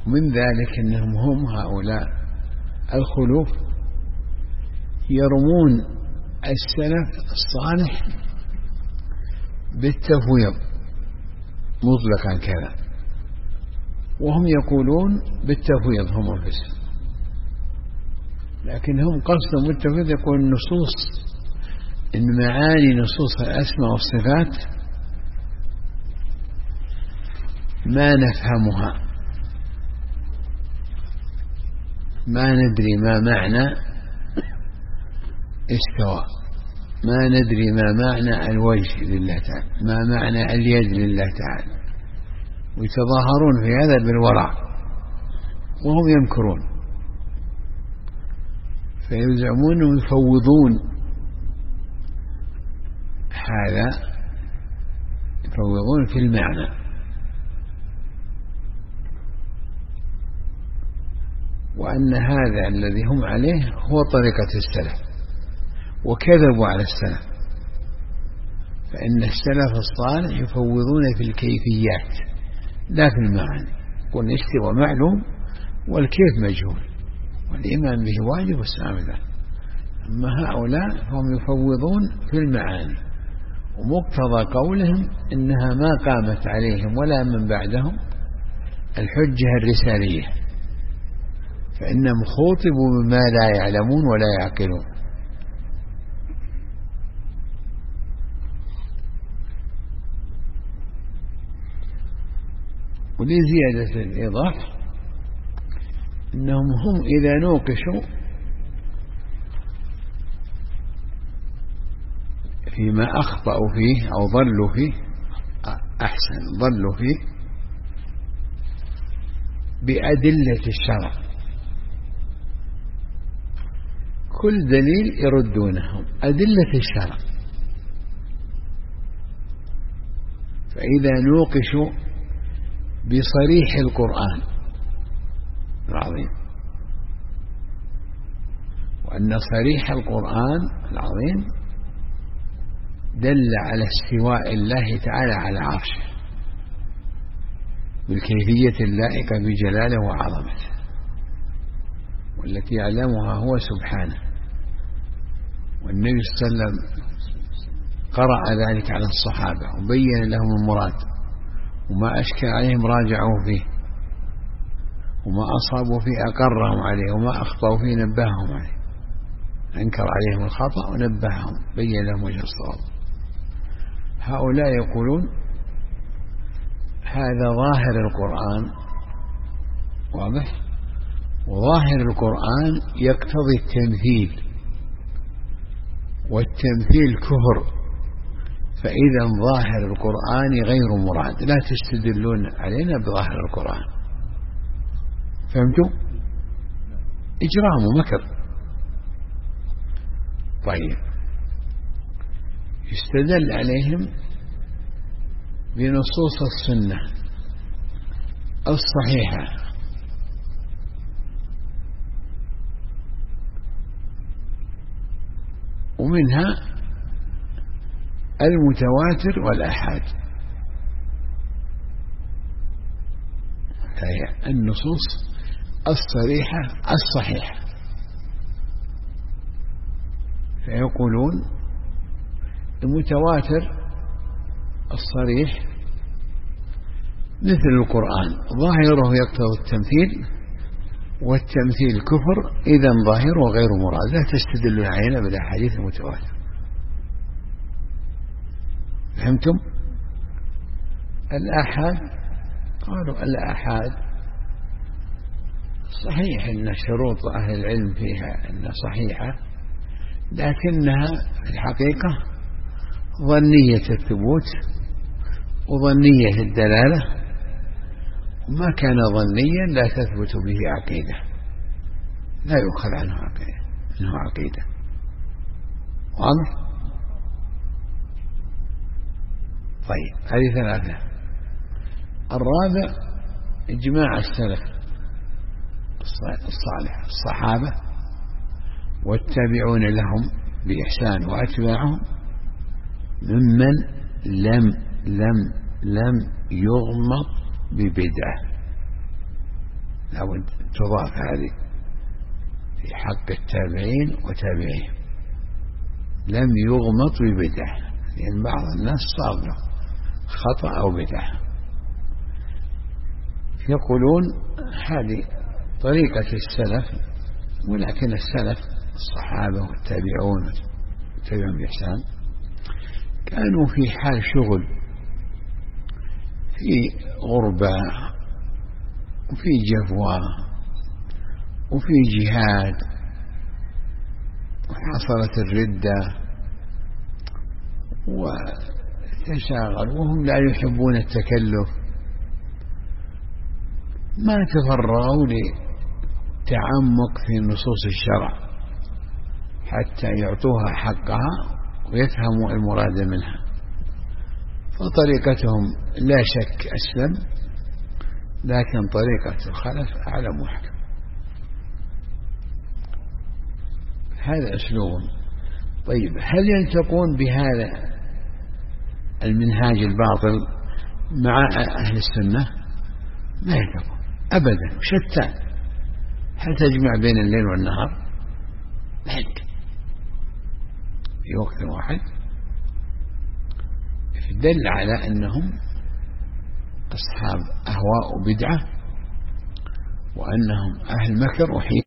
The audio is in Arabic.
ومن ذلك أنهم هم هؤلاء الخلوف يرمون السلف الصالح بالتفويض مطلقا كذا، وهم يقولون بالتفويض هم أنفسهم، لكنهم قصدهم بالتفويض يقول النصوص إن معاني نصوص الأسماء والصفات ما نفهمها، ما ندري ما معنى استواء، ما ندري ما معنى الوجه لله تعالى، ما معنى اليد لله تعالى، ويتظاهرون في هذا بالورع وهم يمكرون، فيزعمون يفوضون هذا، يفوضون في المعنى، وأن هذا الذي هم عليه هو طريقة السلف، وكذبوا على السلف، فإن السلف الصالح يفوضون في الكيفيات لا في المعاني، يقول الاستواء معلوم والكيف مجهول والإيمان به واجب والسلام له. أما هؤلاء هم يفوضون في المعاني، ومقتضى قولهم إنها ما قامت عليهم ولا من بعدهم الحجة الرسالية، فإنهم خوطبوا بما لا يعلمون ولا يعقلون. ولزيادة الإضافة إنهم هم إذا نوقشوا فيما أخطأوا فيه أو ضلوا فيه، أحسن ضلوا فيه بأدلة الشرع، كل دليل يردونهم أدلة الشرع، فإذا نوقشوا بصريح القرآن العظيم، وأن صريح القرآن العظيم دل على استواء الله تعالى على عرشه بالكيفية اللائقة بجلاله وعظمته، والتي يعلمها هو سبحانه، والنبي صلى الله عليه وسلم قرأ ذلك على الصحابة وبين لهم المراد، وما أشكل عليهم راجعوا فيه، وما أصابوا فيه أقرهم عليه، وما أخطأوا فيه نبههم عليه، أنكر عليهم الخطأ ونبههم بين لهم وجه الصواب. هؤلاء يقولون هذا ظاهر القرآن واضح، وظاهر القرآن يقتضي التمثيل، والتمثيل كفر، فإذا ظاهر القرآن غير مراد، لا تستدلون علينا بظاهر القرآن. فهمتوا؟ إجرام ومكر. طيب، يستدل عليهم بنصوص السنة الصحيحة، ومنها المتواتر والآحاد، هي النصوص الصريحة الصحيحة. فيقولون المتواتر الصريح مثل القرآن، ظاهره يقتضي التمثيل، والتمثيل كفر، إذا ظاهره غير مراد، لا تستدلون علينا بالأحاديث المتواتر. فهمتم؟ الآحاد قالوا الآحاد صحيح أن شروط أهل العلم فيها أنها صحيحة، لكنها في الحقيقة ظنية الثبوت وظنية الدلالة، وما كان ظنيا لا تثبت به عقيدة، لا يؤخذ عنه عقيدة، إنه عقيدة. واضح؟ طيب، هذه ثلاثة. الرابع إجماع السلف الصالح الصحابة والتابعون لهم بإحسان وأتباعهم ممن لم يغمط ببدعة، أو تضاف هذه في حق التابعين وتابعين، لم يغمط ببدعة، لأن بعض الناس صار له خطأ أو بدعة. يقولون هذه طريقة السلف، ولكن السلف الصحابة والتابعون والتابعون بإحسان كانوا في حال شغل، في غربة وفي جفوة وفي جهاد، وحصلت الردة وتشاغل، وهم لا يحبون التكلف، ما تفرغوا لتعمق في نصوص الشرع حتى يعطوها حقها ويفهموا المراد منها. فطريقتهم لا شك أسلم، لكن طريقة الخلف أعلم وأحكم. هذا أسلوب. طيب، هل يلتقون بهذا المنهاج الباطل مع أهل السنة؟ ما يلتقون أبدا، شتان. هل تجمع بين الليل والنهار؟ لا يمكن في وقت واحد. دل على أنهم أصحاب أهواء وبدعة، وأنهم أهل مكر وحيل.